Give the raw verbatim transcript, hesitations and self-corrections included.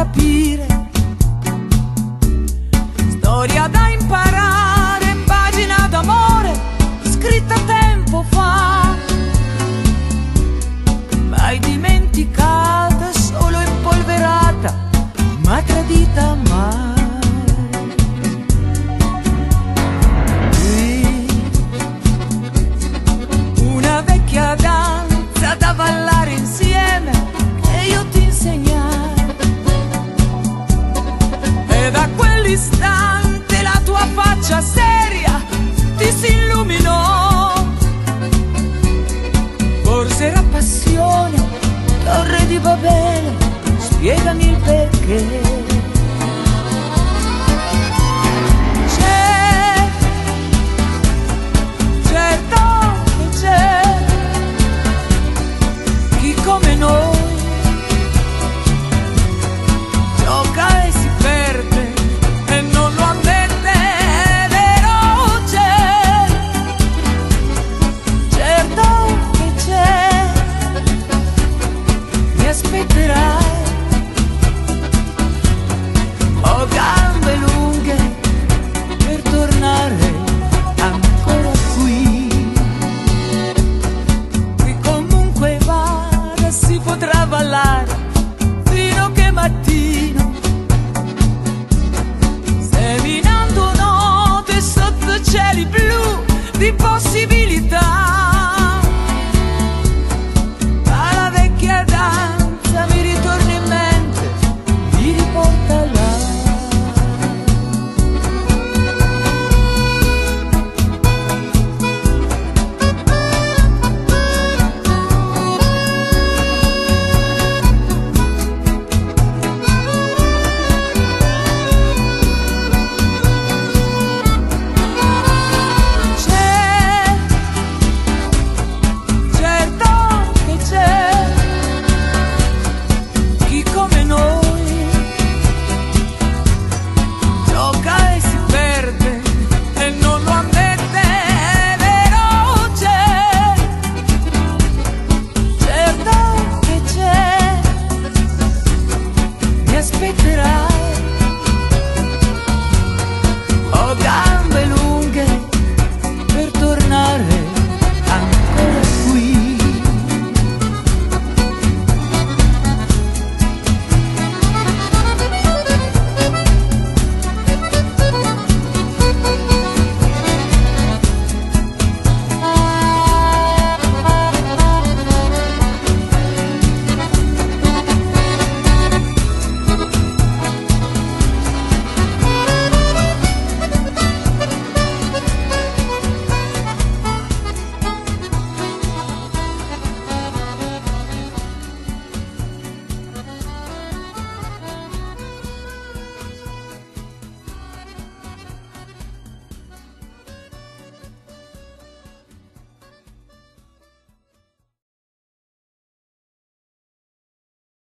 capire, storia da imparare, pagina d'amore scritta tempo fa, mai dimenticata, solo impolverata, ma tradita mai. Qui una vecchia danza da ballare insieme che io ti insegnai, e da quell'istante la tua faccia seria ti si illuminò. Forse era passione, torre di Babele, spiegami il perché.